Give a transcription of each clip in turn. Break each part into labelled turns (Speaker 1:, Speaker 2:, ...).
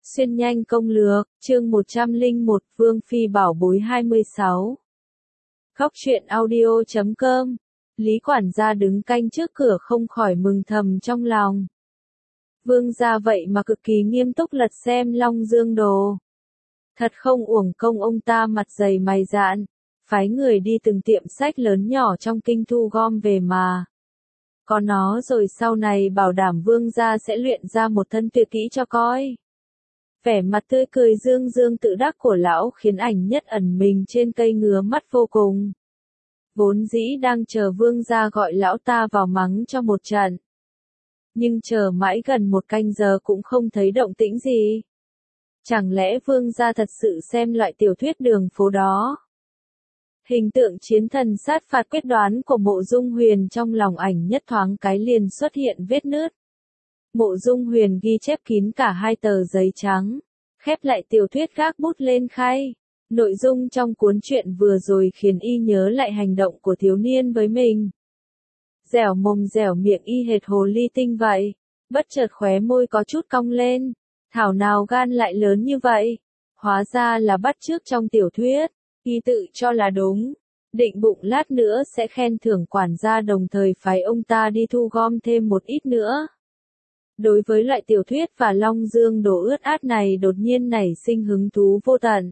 Speaker 1: Xuyên nhanh công lược, chương 101, Vương Phi bảo bối 26. Khóc chuyện audio.com. Lý quản gia đứng canh trước cửa không khỏi mừng thầm trong lòng. Vương gia vậy mà cực kỳ nghiêm túc lật xem Long Dương đồ. Thật không uổng công ông ta mặt dày mày dạn, phái người đi từng tiệm sách lớn nhỏ trong kinh thu gom về mà. Có nó rồi sau này bảo đảm vương gia sẽ luyện ra một thân tuyệt kỹ cho coi. Vẻ mặt tươi cười dương dương tự đắc của lão khiến Ảnh Nhất ẩn mình trên cây ngứa mắt vô cùng. Vốn dĩ đang chờ vương gia gọi lão ta vào mắng cho một trận. Nhưng chờ mãi gần một canh giờ cũng không thấy động tĩnh gì. Chẳng lẽ vương gia thật sự xem loại tiểu thuyết đường phố đó? Hình tượng chiến thần sát phạt quyết đoán của Mộ Dung Huyền trong lòng Ảnh Nhất thoáng cái liền xuất hiện vết nứt. Mộ Dung Huyền ghi chép kín cả hai tờ giấy trắng, khép lại tiểu thuyết gác bút lên khay. Nội dung trong cuốn truyện vừa rồi khiến y nhớ lại hành động của thiếu niên với mình. Dẻo mồm dẻo miệng y hệt hồ ly tinh vậy, bất chợt khóe môi có chút cong lên. Thảo nào gan lại lớn như vậy, hóa ra là bắt chước trong tiểu thuyết, y tự cho là đúng. Định bụng lát nữa sẽ khen thưởng quản gia đồng thời phái ông ta đi thu gom thêm một ít nữa. Đối với loại tiểu thuyết và Long Dương đồ ướt át này đột nhiên nảy sinh hứng thú vô tận.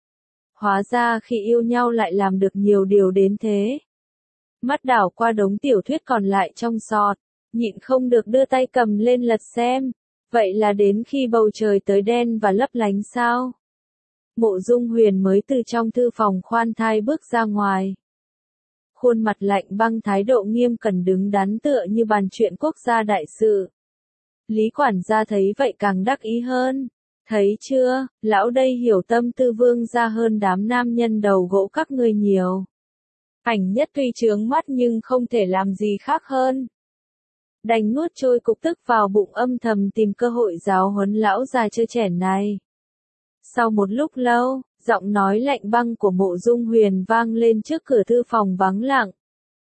Speaker 1: Hóa ra khi yêu nhau lại làm được nhiều điều đến thế. Mắt đảo qua đống tiểu thuyết còn lại trong sọt, nhịn không được đưa tay cầm lên lật xem. Vậy là đến khi bầu trời tới đen và lấp lánh sao? Mộ Dung Huyền mới từ trong thư phòng khoan thai bước ra ngoài. Khuôn mặt lạnh băng, thái độ nghiêm cẩn đứng đắn tựa như bàn chuyện quốc gia đại sự. Lý quản gia thấy vậy càng đắc ý hơn. Thấy chưa, lão đây hiểu tâm tư vương gia hơn đám nam nhân đầu gỗ các ngươi nhiều. Ảnh Nhất tuy chướng mắt nhưng không thể làm gì khác hơn. Đành nuốt trôi cục tức vào bụng, âm thầm tìm cơ hội giáo huấn lão già chơi chẻn này. Sau một lúc lâu, giọng nói lạnh băng của Mộ Dung Huyền vang lên trước cửa thư phòng vắng lặng.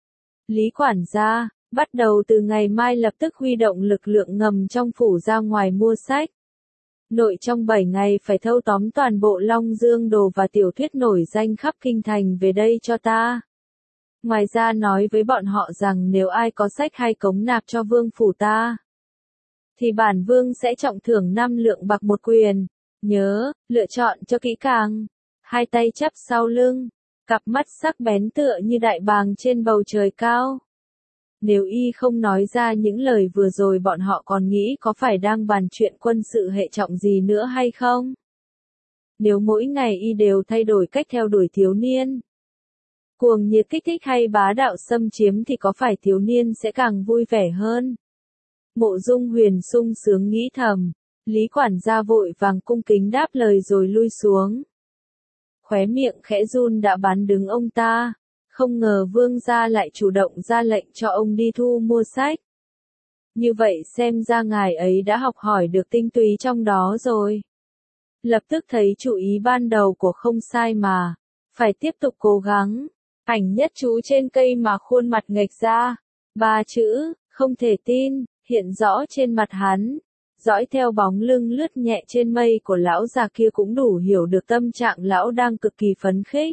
Speaker 1: Lý quản gia, bắt đầu từ ngày mai lập tức huy động lực lượng ngầm trong phủ ra ngoài mua sách. Nội trong 7 ngày phải thâu tóm toàn bộ Long Dương đồ và tiểu thuyết nổi danh khắp kinh thành về đây cho ta. Ngoài ra nói với bọn họ rằng nếu ai có sách hay cống nạp cho vương phủ ta, thì bản vương sẽ trọng thưởng 5 lượng bạc một quyền. Nhớ, lựa chọn cho kỹ càng. Hai tay chắp sau lưng, cặp mắt sắc bén tựa như đại bàng trên bầu trời cao. Nếu y không nói ra những lời vừa rồi bọn họ còn nghĩ có phải đang bàn chuyện quân sự hệ trọng gì nữa hay không? Nếu mỗi ngày y đều thay đổi cách theo đuổi thiếu niên, cuồng nhiệt kích thích hay bá đạo xâm chiếm thì có phải thiếu niên sẽ càng vui vẻ hơn? Mộ Dung Huyền sung sướng nghĩ thầm. Lý quản gia vội vàng cung kính đáp lời rồi lui xuống. Khóe miệng khẽ run đã bán đứng ông ta. Không ngờ vương gia lại chủ động ra lệnh cho ông đi thu mua sách. Như vậy xem ra ngài ấy đã học hỏi được tinh túy trong đó rồi. Lập tức thấy chủ ý ban đầu của không sai mà. Phải tiếp tục cố gắng. Ảnh Nhất chú trên cây mà khuôn mặt nghệch ra. 3 chữ, không thể tin, hiện rõ trên mặt hắn. Dõi theo bóng lưng lướt nhẹ trên mây của lão già kia cũng đủ hiểu được tâm trạng lão đang cực kỳ phấn khích.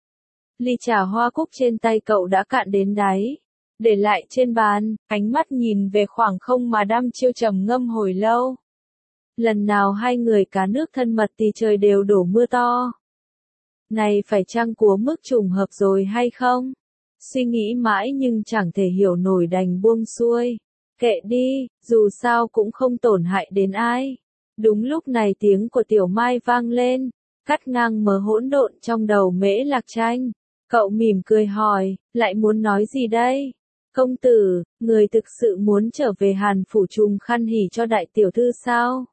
Speaker 1: Ly trà hoa cúc trên tay cậu đã cạn đến đáy. Để lại trên bàn, ánh mắt nhìn về khoảng không mà đăm chiêu trầm ngâm hồi lâu. Lần nào hai người cá nước thân mật thì trời đều đổ mưa to. Này phải chăng của mức trùng hợp rồi hay không? Suy nghĩ mãi nhưng chẳng thể hiểu nổi đành buông xuôi. Kệ đi, dù sao cũng không tổn hại đến ai. Đúng lúc này tiếng của Tiểu Mai vang lên, cắt ngang mớ hỗn độn trong đầu Mễ Lạc Tranh. Cậu mỉm cười hỏi, lại muốn nói gì đây? Công tử, người thực sự muốn trở về Hàn phủ trùng khăn hỉ cho đại tiểu thư sao?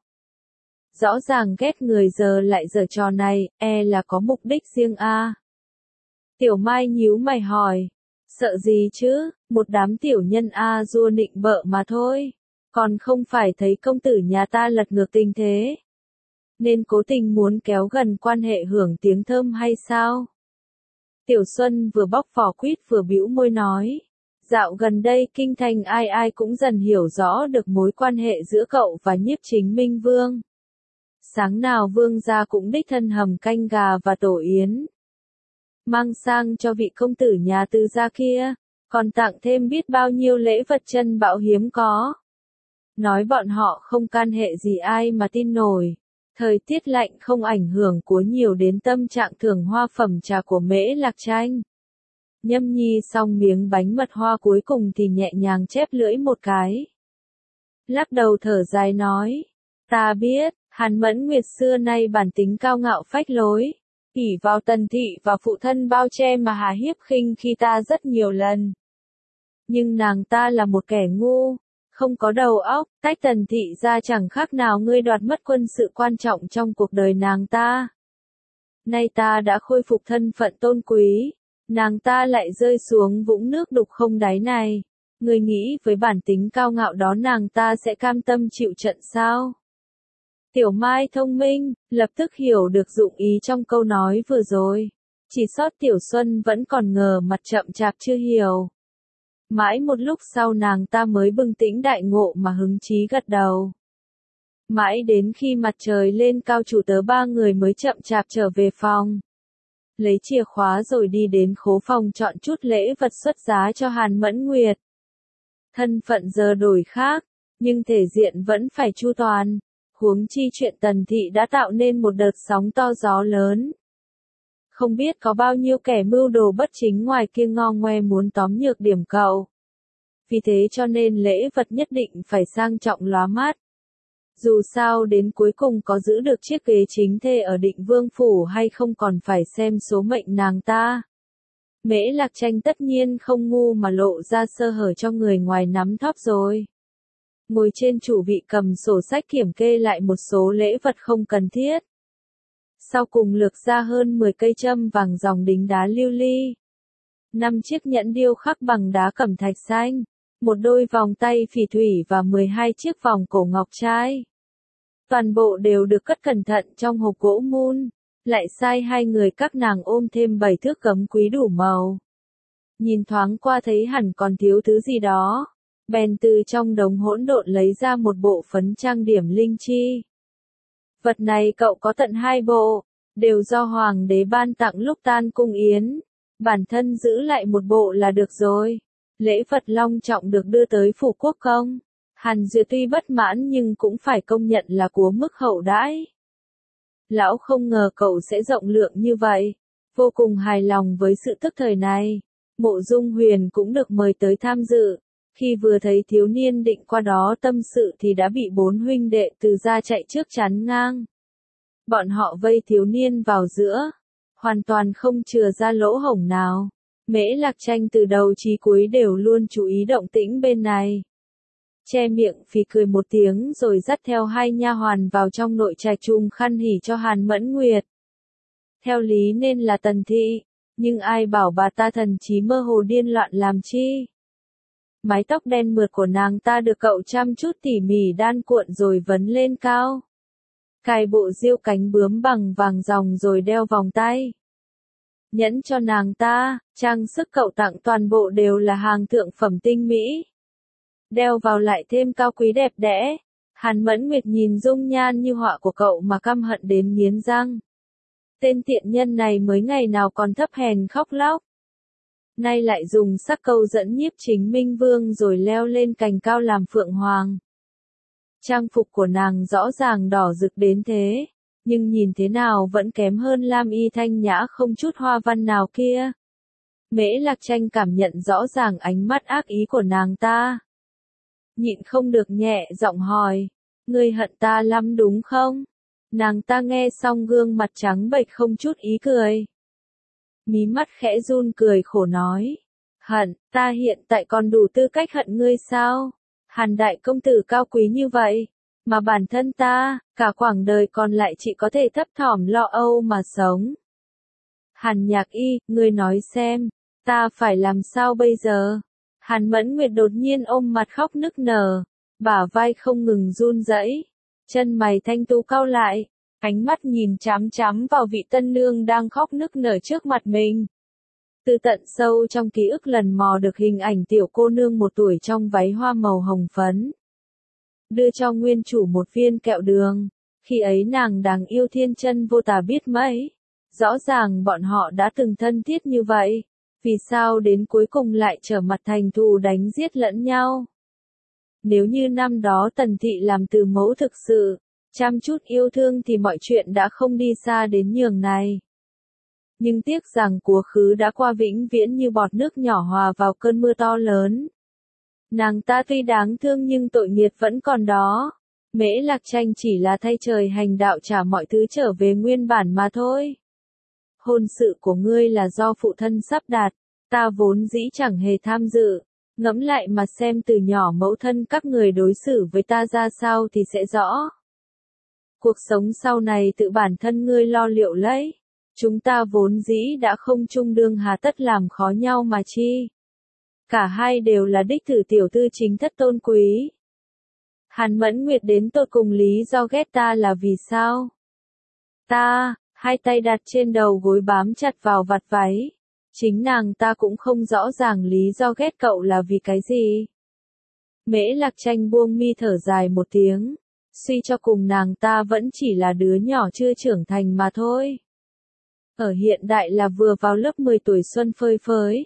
Speaker 1: Rõ ràng ghét người giờ lại giở trò này, là có mục đích riêng a. Tiểu Mai nhíu mày hỏi. Sợ gì chứ, một đám tiểu nhân dua nịnh bợ mà thôi. Còn không phải thấy công tử nhà ta lật ngược tình thế, nên cố tình muốn kéo gần quan hệ hưởng tiếng thơm hay sao? Tiểu Xuân vừa bóc vỏ quýt vừa bĩu môi nói. Dạo gần đây kinh thành ai ai cũng dần hiểu rõ được mối quan hệ giữa cậu và Nhiếp Chính Minh Vương. Sáng nào vương gia cũng đích thân hầm canh gà và tổ yến. Mang sang cho vị công tử nhà Từ gia kia, còn tặng thêm biết bao nhiêu lễ vật chân bảo hiếm có. Nói bọn họ không can hệ gì ai mà tin nổi. Thời tiết lạnh không ảnh hưởng quá nhiều đến tâm trạng thưởng hoa phẩm trà của Mễ Lạc Tranh. Nhâm nhi xong miếng bánh mật hoa cuối cùng thì nhẹ nhàng chép lưỡi một cái. Lắc đầu thở dài nói, ta biết, Hàn Mẫn Nguyệt xưa nay bản tính cao ngạo phách lối, ỷ vào Tần thị và phụ thân bao che mà hà hiếp khinh khi ta rất nhiều lần. Nhưng nàng ta là một kẻ ngu, không có đầu óc, tách Tần thị ra chẳng khác nào ngươi đoạt mất quân sự quan trọng trong cuộc đời nàng ta. Nay ta đã khôi phục thân phận tôn quý, nàng ta lại rơi xuống vũng nước đục không đáy này. Ngươi nghĩ với bản tính cao ngạo đó nàng ta sẽ cam tâm chịu trận sao? Tiểu Mai thông minh, lập tức hiểu được dụng ý trong câu nói vừa rồi. Chỉ sót Tiểu Xuân vẫn còn ngờ mặt chậm chạp chưa hiểu. Mãi một lúc sau nàng ta mới bừng tỉnh đại ngộ mà hứng chí gật đầu. Mãi đến khi mặt trời lên cao chủ tớ ba người mới chậm chạp trở về phòng. Lấy chìa khóa rồi đi đến khố phòng chọn chút lễ vật xuất giá cho Hàn Mẫn Nguyệt. Thân phận giờ đổi khác, nhưng thể diện vẫn phải chu toàn. Huống chi chuyện Tần thị đã tạo nên một đợt sóng to gió lớn. Không biết có bao nhiêu kẻ mưu đồ bất chính ngoài kia ngo ngoe muốn tóm nhược điểm cậu. Vì thế cho nên lễ vật nhất định phải sang trọng lóa mắt. Dù sao đến cuối cùng có giữ được chiếc ghế chính thê ở Định Vương phủ hay không còn phải xem số mệnh nàng ta. Mễ Lạc Tranh tất nhiên không ngu mà lộ ra sơ hở cho người ngoài nắm thóp rồi. Ngồi trên chủ vị cầm sổ sách kiểm kê lại một số lễ vật không cần thiết. Sau cùng lược ra hơn 10 cây châm vàng dòng đính đá lưu ly. 5 chiếc nhẫn điêu khắc bằng đá cẩm thạch xanh. Một đôi vòng tay phỉ thủy và 12 chiếc vòng cổ ngọc trai. Toàn bộ đều được cất cẩn thận trong hộp gỗ mun. Lại sai hai người các nàng ôm thêm 7 thước gấm quý đủ màu. Nhìn thoáng qua thấy hẳn còn thiếu thứ gì đó. Bèn từ trong đống hỗn độn lấy ra một bộ phấn trang điểm linh chi. Vật này cậu có tận 2 bộ, đều do hoàng đế ban tặng lúc tan cung yến. Bản thân giữ lại một bộ là được rồi. Lễ vật long trọng được đưa tới phủ quốc công. Hàn Duyệt tuy bất mãn nhưng cũng phải công nhận là của mức hậu đãi. Lão không ngờ cậu sẽ rộng lượng như vậy. Vô cùng hài lòng với sự tức thời này. Mộ Dung Huyền cũng được mời tới tham dự. Khi vừa thấy thiếu niên định qua đó tâm sự thì đã bị 4 huynh đệ Từ gia chạy trước chắn ngang. Bọn họ vây thiếu niên vào giữa. Hoàn toàn không chừa ra lỗ hổng nào. Mễ Lạc Tranh từ đầu chí cuối đều luôn chú ý động tĩnh bên này. Che miệng phì cười một tiếng rồi dắt theo hai nha hoàn vào trong nội trạch chung khăn hỉ cho Hàn Mẫn Nguyệt. Theo lý nên là Tần thị, nhưng ai bảo bà ta thần trí mơ hồ điên loạn làm chi. Mái tóc đen mượt của nàng ta được cậu chăm chút tỉ mỉ đan cuộn rồi vấn lên cao. Cài bộ diêu cánh bướm bằng vàng ròng rồi đeo vòng tay. Nhẫn cho nàng ta, trang sức cậu tặng toàn bộ đều là hàng thượng phẩm tinh mỹ. Đeo vào lại thêm cao quý đẹp đẽ. Hàn Mẫn Nguyệt nhìn dung nhan như họa của cậu mà căm hận đến nghiến răng. Tên tiện nhân này mới ngày nào còn thấp hèn khóc lóc. Nay lại dùng sắc câu dẫn nhiếp chính Minh Vương rồi leo lên cành cao làm phượng hoàng. Trang phục của nàng rõ ràng đỏ rực đến thế, nhưng nhìn thế nào vẫn kém hơn lam y thanh nhã không chút hoa văn nào kia. Mễ Lạc Tranh cảm nhận rõ ràng ánh mắt ác ý của nàng ta. Nhịn không được nhẹ giọng hỏi, ngươi hận ta lắm đúng không? Nàng ta nghe xong gương mặt trắng bệch không chút ý cười. Mí mắt khẽ run cười khổ nói, hận, ta hiện tại còn đủ tư cách hận ngươi sao? Hàn đại công tử cao quý như vậy, mà bản thân ta, cả quãng đời còn lại chỉ có thể thấp thỏm lo âu mà sống. Hàn Nhạc Y, ngươi nói xem, ta phải làm sao bây giờ? Hàn Mẫn Nguyệt đột nhiên ôm mặt khóc nức nở, bả vai không ngừng run rẩy, chân mày thanh tú cau lại, ánh mắt nhìn chám chám vào vị tân nương đang khóc nức nở trước mặt mình. Từ tận sâu trong ký ức lần mò được hình ảnh tiểu cô nương 1 tuổi trong váy hoa màu hồng phấn. Đưa cho nguyên chủ một viên kẹo đường. Khi ấy nàng đáng yêu thiên chân vô tà biết mấy. Rõ ràng bọn họ đã từng thân thiết như vậy. Vì sao đến cuối cùng lại trở mặt thành thù đánh giết lẫn nhau? Nếu như năm đó Tần Thị làm từ mẫu thực sự, chăm chút yêu thương thì mọi chuyện đã không đi xa đến nhường này. Nhưng tiếc rằng quá khứ đã qua vĩnh viễn như bọt nước nhỏ hòa vào cơn mưa to lớn. Nàng ta tuy đáng thương nhưng tội nghiệt vẫn còn đó. Mễ Lạc Tranh chỉ là thay trời hành đạo trả mọi thứ trở về nguyên bản mà thôi. Hôn sự của ngươi là do phụ thân sắp đặt, ta vốn dĩ chẳng hề tham dự. Ngẫm lại mà xem từ nhỏ mẫu thân các người đối xử với ta ra sao thì sẽ rõ. Cuộc sống sau này tự bản thân ngươi lo liệu lấy. Chúng ta vốn dĩ đã không chung đương hà tất làm khó nhau mà chi. Cả hai đều là đích tử tiểu thư chính thất tôn quý. Hàn Mẫn Nguyệt đến tột cùng lý do ghét ta là vì sao? Ta, hai tay đặt trên đầu gối bám chặt vào vạt váy. Chính nàng ta cũng không rõ ràng lý do ghét cậu là vì cái gì. Mễ Lạc Tranh buông mi thở dài một tiếng. Suy cho cùng nàng ta vẫn chỉ là đứa nhỏ chưa trưởng thành mà thôi. Ở hiện đại là vừa vào lớp 10 tuổi xuân phơi phới.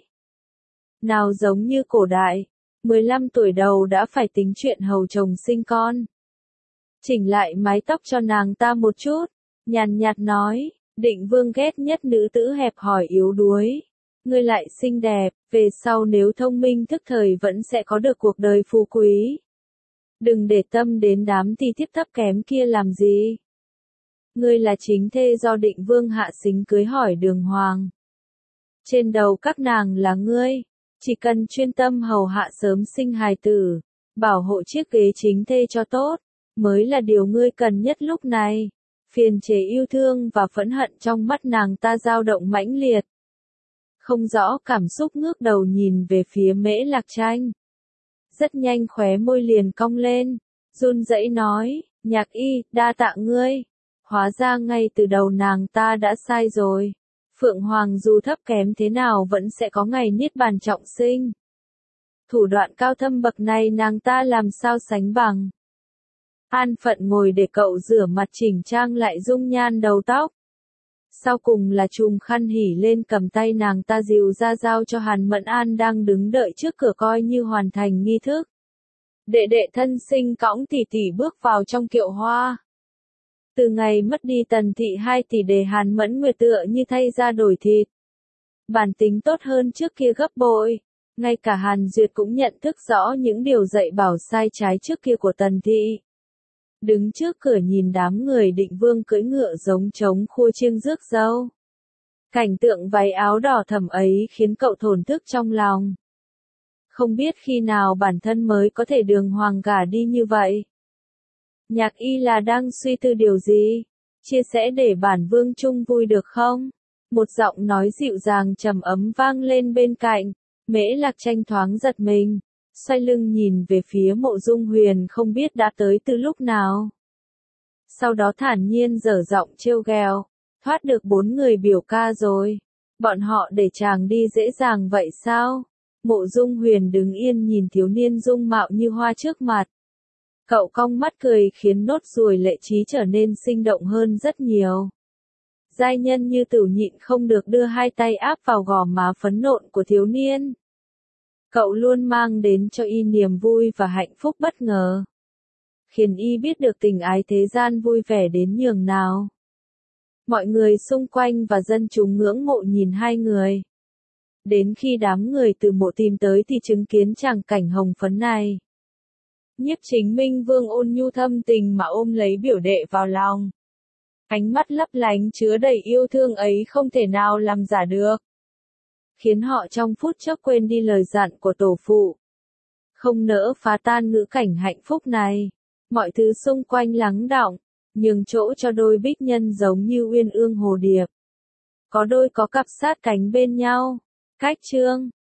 Speaker 1: Nào giống như cổ đại, 15 tuổi đầu đã phải tính chuyện hầu chồng sinh con. Chỉnh lại mái tóc cho nàng ta một chút, nhàn nhạt nói, Định Vương ghét nhất nữ tử hẹp hòi yếu đuối. Ngươi lại xinh đẹp, về sau nếu thông minh thức thời vẫn sẽ có được cuộc đời phú quý. Đừng để tâm đến đám thi thiếp thấp kém kia làm gì. Ngươi là chính thê do Định Vương hạ xính cưới hỏi đường hoàng. Trên đầu các nàng là ngươi, chỉ cần chuyên tâm hầu hạ sớm sinh hài tử, bảo hộ chiếc ghế chính thê cho tốt, mới là điều ngươi cần nhất lúc này. Phiền chế yêu thương và phẫn hận trong mắt nàng ta dao động mãnh liệt. Không rõ cảm xúc ngước đầu nhìn về phía Mễ Lạc Tranh. Rất nhanh khóe môi liền cong lên, run rẩy nói, Nhạc Y, đa tạ ngươi. Hóa ra ngay từ đầu nàng ta đã sai rồi. Phượng Hoàng dù thấp kém thế nào vẫn sẽ có ngày niết bàn trọng sinh. Thủ đoạn cao thâm bậc này nàng ta làm sao sánh bằng. An phận ngồi để cậu rửa mặt chỉnh trang lại dung nhan đầu tóc. Sau cùng là chùm khăn hỉ lên cầm tay nàng ta dìu ra giao cho Hàn Mẫn An đang đứng đợi trước cửa coi như hoàn thành nghi thức. Đệ đệ thân sinh cõng tỷ tỷ bước vào trong kiệu hoa. Từ ngày mất đi Tần Thị 2 tỷ để Hàn Mẫn Nguyệt tựa như thay da đổi thịt. Bản tính tốt hơn trước kia gấp bội. Ngay cả Hàn Duyệt cũng nhận thức rõ những điều dạy bảo sai trái trước kia của Tần Thị. Đứng trước cửa nhìn đám người Định Vương cưỡi ngựa giống trống khua chiêng rước dâu. Cảnh tượng váy áo đỏ thẫm ấy khiến cậu thổn thức trong lòng. Không biết khi nào bản thân mới có thể đường hoàng gả đi như vậy. Nhạc Y là đang suy tư điều gì? Chia sẻ để bản vương chung vui được không? Một giọng nói dịu dàng trầm ấm vang lên bên cạnh. Mễ Lạc Tranh thoáng giật mình. Xoay lưng nhìn về phía Mộ Dung Huyền không biết đã tới từ lúc nào. Sau đó thản nhiên dở giọng trêu ghẹo, thoát được 4 người biểu ca rồi. Bọn họ để chàng đi dễ dàng vậy sao? Mộ Dung Huyền đứng yên nhìn thiếu niên dung mạo như hoa trước mặt. Cậu cong mắt cười khiến nốt ruồi lệ trí trở nên sinh động hơn rất nhiều. Giai nhân như Tửu nhịn không được đưa hai tay áp vào gò má phấn nộn của thiếu niên. Cậu luôn mang đến cho y niềm vui và hạnh phúc bất ngờ. Khiến y biết được tình ái thế gian vui vẻ đến nhường nào. Mọi người xung quanh và dân chúng ngưỡng mộ nhìn hai người. Đến khi đám người từ mộ tìm tới thì chứng kiến tràng cảnh hồng phấn này. Nhiếp Chính Minh Vương ôn nhu thâm tình mà ôm lấy biểu đệ vào lòng. Ánh mắt lấp lánh chứa đầy yêu thương ấy không thể nào làm giả được. Khiến họ trong phút chốc quên đi lời dặn của tổ phụ. Không nỡ phá tan ngữ cảnh hạnh phúc này. Mọi thứ xung quanh lắng đọng, nhường chỗ cho đôi bích nhân giống như uyên ương hồ điệp. Có đôi có cặp sát cánh bên nhau. Cách chương